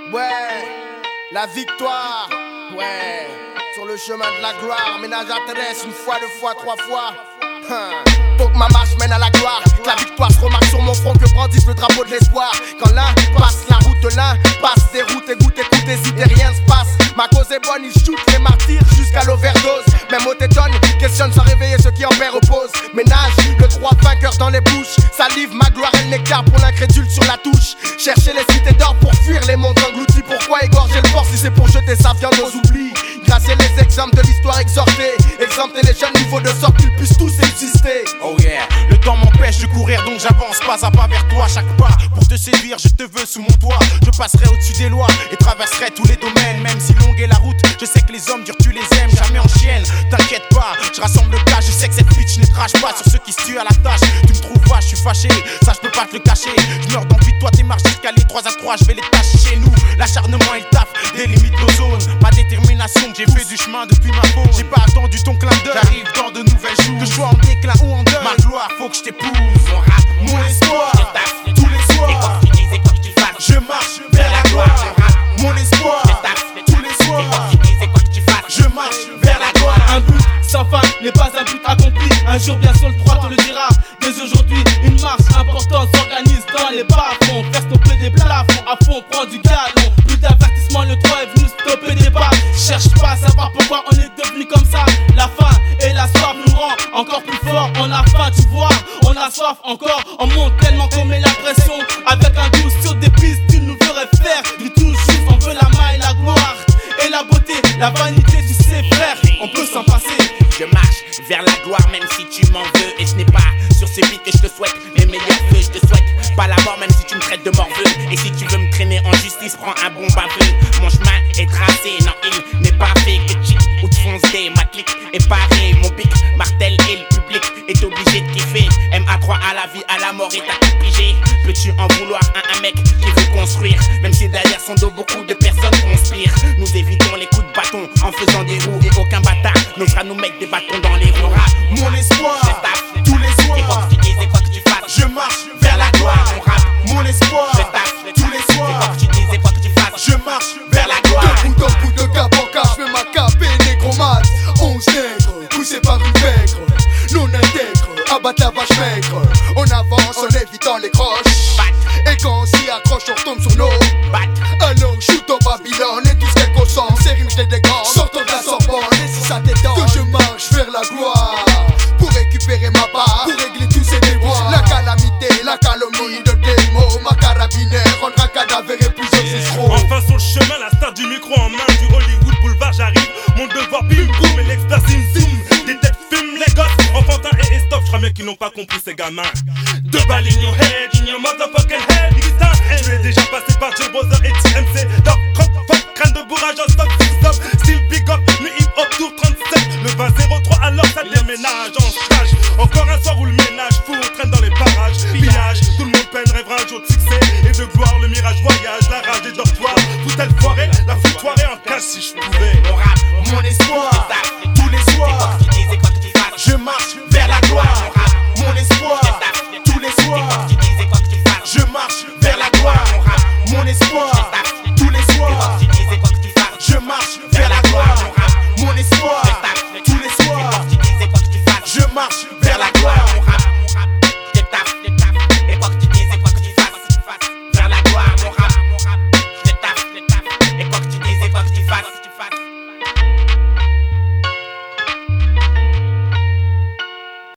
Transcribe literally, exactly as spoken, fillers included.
Ouais, la victoire, ouais, sur le chemin de la gloire. Ménage à Thérèse une fois, deux fois, trois fois. Faut que ma marche mène à la gloire, que la victoire se remarque sur mon front, que brandisse le drapeau de l'espoir. Quand l'un passe la route de l'un, passe des routes, écoute, écoute, hésite et rien se passe. Ma cause est bonne, ils shootent les martyrs jusqu'à l'overdose. Même au tétonne, questionne sans réveiller ceux qui en paix reposent. Ménage, le droit vainqueur dans les bouches. Salive, ma gloire et le nectar pour l'incrédule sur la touche. Chercher les cités d'or pour fuir les mondes engloutis. Pourquoi égorger le porc si c'est pour jeter sa viande aux oublis? Gracier les exemples de l'histoire exhortée, exempter les jeunes niveaux de sorte qu'ils puissent tous exister. Oh yeah, le temps m'empêche de courir donc j'avance pas à pas vers toi. Chaque pas pour te séduire, je te veux sous mon toit. Je passerai au-dessus des lois et traverserai tous les domaines. Même si longue est la route, je sais que les hommes durs tu les aimes. Jamais en chienne, t'inquiète pas, je rassemble le cas. Je sais que cette bitch ne crache pas sur ceux qui se tuent à la tâche. Tu me trouves vache, je suis fâché, ça je peux pas te le cacher. Je meurs d'envie de toi, tes marches escaliers trois à trois, je vais les tâcher chez nous. L'acharnement et le taf délimite nos zones. Ma détermination, j'ai fait du chemin depuis ma peau. J'ai pas attendu ton clin d'œil, j'arrive dans de nouvelles jours. Que je sois en déclin ou en deuil, ma gloire faut que je t'épouse. Mon rap, mon espoir, tous les soirs. Et quoi que tu dises et quoi que tu fasses, je marche vers la gloire. Mon rap, mon espoir, tous les soirs. Et quoi que tu dises et quoi que tu fasses, je marche vers la gloire. Un but sans fin n'est pas un but accompli. Un jour bien sûr le droit te le dira. Dès aujourd'hui, une marche importante s'organise dans les bas-fonds. Faire stopper des plafonds, à fond prend du galon. Plus d'avertissement, le droit est venu stopper des pas. Cherche pas à savoir pourquoi on est devenu comme ça. La faim et la soif nous rend encore plus fort. On a faim, tu vois, on a soif encore. On monte tellement qu'on met la pression. Avec un goût sur des pistes, tu nous ferais faire du tout juste. On veut la maille, la gloire et la beauté. La vanité, tu sais frère, on peut s'en passer. Je marche vers la gloire même si tu m'en veux. Et ce n'est pas sur ces beats que je te souhaite mes meilleurs vœux. Je te souhaite pas la mort même si tu me traites de morveux. Et si tu veux me traîner en justice, prends un bon baveux. Mon chemin est tracé, non il n'est pas fait que cheat ou de foncer. Ma clique est parée, mon pic martèle et le public est obligé de kiffer. M A trois à la vie, à la mort et t'as tout pigé. Peux-tu en vouloir à un mec qui veut construire? Même si derrière son dos beaucoup de personnes conspirent. Nous évitons les coups de bâton en faisant des roues. Et aucun bâtard n'osera nous mettre des bâtons dans les roues. Mon espoir, je tape tous les soirs. Et quoi que tu dises et quoi que tu fasses, je marche vers la gloire. Mon rap, mon espoir, je tape tous les soirs. Et quoi que tu dises et quoi que tu fasses, je marche vers la gloire. De bout en bout, de cap en cap, je mets ma cape et nécromate. Onze nègres, poussés par une pègre. Non intègre, abattre la vache maigre. On avance en évitant les croches. Et quand on s'y accroche, on retombe sur nos battes. Alors shoot au Babylone et tout ce qu'elle consomme. Ces rimes, je les dégomme. Sortons de la Sorbonne, et si ça t'étonne que je marche vers la gloire. Pour récupérer ma part, pour régler tous ces déboires. La calamité, la calomnie de tes mots. Ma carabinière rendra cadavre et plusieurs escrocs. Enfin sur le chemin, la star du micro en main. Du Hollywood Boulevard j'arrive. Mon devoir bim boum et l'extase zoom. Des têtes fument les gosses, enfantins et estof. J'crois bien qu'ils n'ont pas compris ces gamins. Deux balles in your head, in your motherfucking head. Je vais déjà passer par Joe Brother